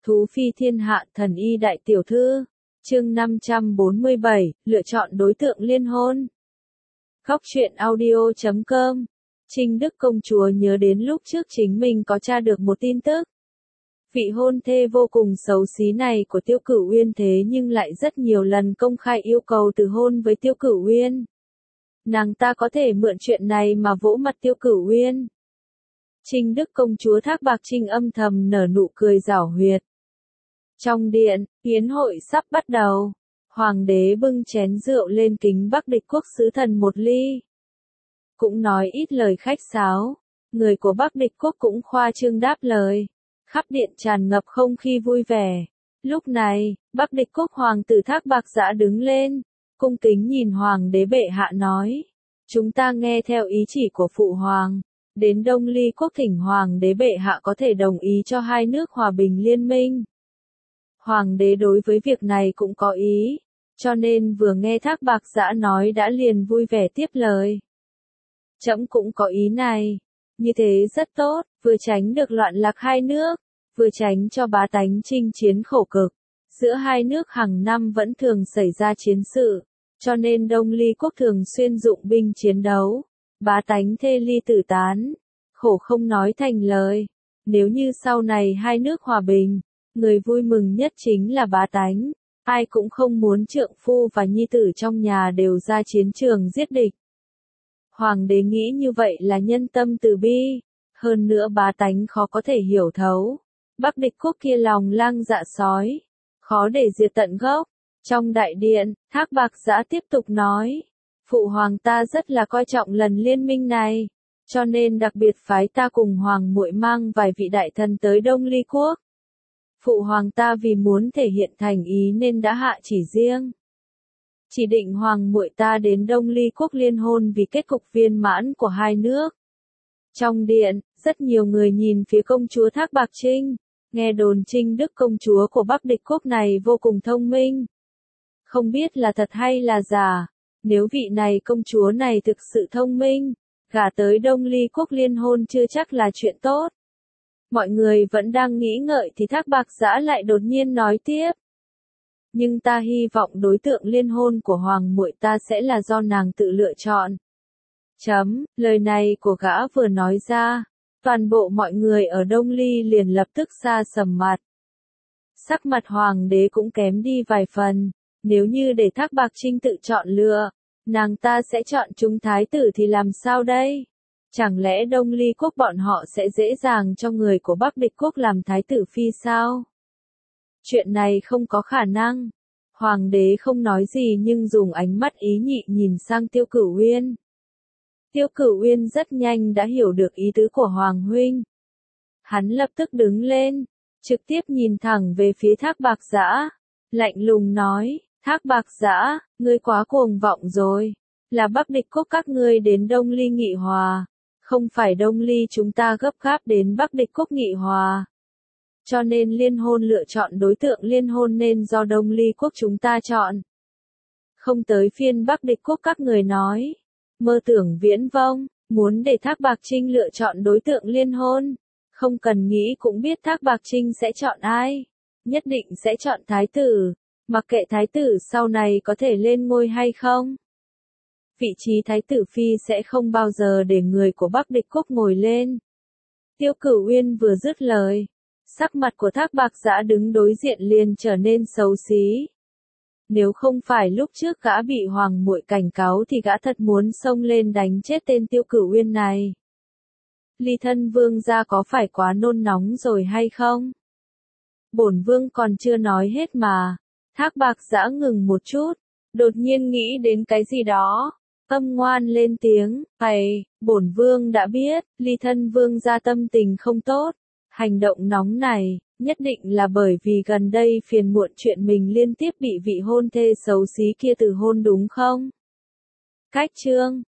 Thú phi thiên hạ thần y đại tiểu thư. Chương 547, lựa chọn đối tượng liên hôn. Góc truyện audio.com. Trinh Đức công chúa nhớ đến lúc trước chính mình có tra được một tin tức. Vị hôn thê vô cùng xấu xí này của Tiêu Cửu Uyên thế nhưng lại rất nhiều lần công khai yêu cầu từ hôn với Tiêu Cửu Uyên. Nàng ta có thể mượn chuyện này mà vỗ mặt Tiêu Cửu Uyên. Trinh Đức công chúa Thác Bạc Trinh âm thầm nở nụ cười giảo huyệt. Trong điện, yến hội sắp bắt đầu. Hoàng đế bưng chén rượu lên kính Bắc Địch quốc sứ thần một ly. Cũng nói ít lời khách sáo. Người của Bắc Địch quốc cũng khoa trương đáp lời. Khắp điện tràn ngập không khí vui vẻ. Lúc này, Bắc Địch quốc hoàng tử Thác Bạc Dã đứng lên, cung kính nhìn hoàng đế bệ hạ nói: chúng ta nghe theo ý chỉ của phụ hoàng, đến Đông Ly quốc thỉnh hoàng đế bệ hạ có thể đồng ý cho hai nước hòa bình liên minh. Hoàng đế đối với việc này cũng có ý, cho nên vừa nghe Thác Bạc Dã nói đã liền vui vẻ tiếp lời. Trẫm cũng có ý này, như thế rất tốt, vừa tránh được loạn lạc hai nước, vừa tránh cho bá tánh chinh chiến khổ cực. Giữa hai nước hàng năm vẫn thường xảy ra chiến sự, cho nên Đông Ly quốc thường xuyên dụng binh chiến đấu, bá tánh thê ly tử tán, khổ không nói thành lời. Nếu như sau này hai nước hòa bình, người vui mừng nhất chính là bá tánh, ai cũng không muốn trượng phu và nhi tử trong nhà đều ra chiến trường giết địch. Hoàng đế nghĩ như vậy là nhân tâm từ bi, hơn nữa bá tánh khó có thể hiểu thấu. Bắc Địch quốc kia lòng lang dạ sói, khó để diệt tận gốc. Trong đại điện, Thác Bạc Dã tiếp tục nói: phụ hoàng ta rất là coi trọng lần liên minh này, cho nên đặc biệt phái ta cùng hoàng muội mang vài vị đại thần tới Đông Ly quốc. Phụ hoàng ta vì muốn thể hiện thành ý nên đã hạ chỉ riêng, chỉ định hoàng muội ta đến Đông Ly quốc liên hôn vì kết cục viên mãn của hai nước. Trong điện, rất nhiều người nhìn phía công chúa Thác Bạc Trinh, nghe đồn Trinh Đức công chúa của Bắc Địch quốc này vô cùng thông minh. Không biết là thật hay là giả, nếu vị này công chúa này thực sự thông minh, gả tới Đông Ly quốc liên hôn chưa chắc là chuyện tốt. Mọi người vẫn đang nghĩ ngợi thì Thác Bạc Dã lại đột nhiên nói tiếp: nhưng ta hy vọng đối tượng liên hôn của hoàng muội ta sẽ là do nàng tự lựa chọn. Lời này của gã vừa nói ra, toàn bộ mọi người ở Đông Ly liền lập tức sa sầm mặt. Sắc mặt hoàng đế cũng kém đi vài phần, nếu như để Thác Bạc Trinh tự chọn lựa, nàng ta sẽ chọn chúng thái tử thì làm sao đây? Chẳng lẽ Đông Ly quốc bọn họ sẽ dễ dàng cho người của Bắc Địch quốc làm thái tử phi sao? Chuyện này không có khả năng. Hoàng đế không nói gì nhưng dùng ánh mắt ý nhị nhìn sang Tiêu Cửu Uyên. Tiêu Cửu Uyên rất nhanh đã hiểu được ý tứ của Hoàng huynh. Hắn lập tức đứng lên, trực tiếp nhìn thẳng về phía Thác Bạc Dã, lạnh lùng nói: Thác Bạc Dã, ngươi quá cuồng vọng rồi. Là Bắc Địch quốc các ngươi đến Đông Ly nghị hòa, không phải Đông Ly chúng ta gấp gáp đến Bắc Địch quốc nghị hòa. Cho nên liên hôn lựa chọn đối tượng liên hôn nên do Đông Ly quốc chúng ta chọn. Không tới phiên Bắc Địch quốc các người nói. Mơ tưởng viễn vông, muốn để Thác Bạc Trinh lựa chọn đối tượng liên hôn. Không cần nghĩ cũng biết Thác Bạc Trinh sẽ chọn ai. Nhất định sẽ chọn thái tử, mặc kệ thái tử sau này có thể lên ngôi hay không. Vị trí thái tử phi sẽ không bao giờ để người của Bắc Địch quốc ngồi lên. Tiêu Cửu Uyên vừa dứt lời, sắc mặt của Thác Bạc Dã đứng đối diện liền trở nên xấu xí. Nếu không phải lúc trước gã bị hoàng muội cảnh cáo thì gã thật muốn xông lên đánh chết tên Tiêu Cửu Uyên này. Ly thân vương gia có phải quá nôn nóng rồi hay không? Bổn vương còn chưa nói hết mà. Thác Bạc Dã ngừng một chút, đột nhiên nghĩ đến cái gì đó, âm ngoan lên tiếng: bổn vương đã biết, Ly thân vương gia tâm tình không tốt. Hành động nóng này, nhất định là bởi vì gần đây phiền muộn chuyện mình liên tiếp bị vị hôn thê xấu xí kia từ hôn đúng không? Cách chương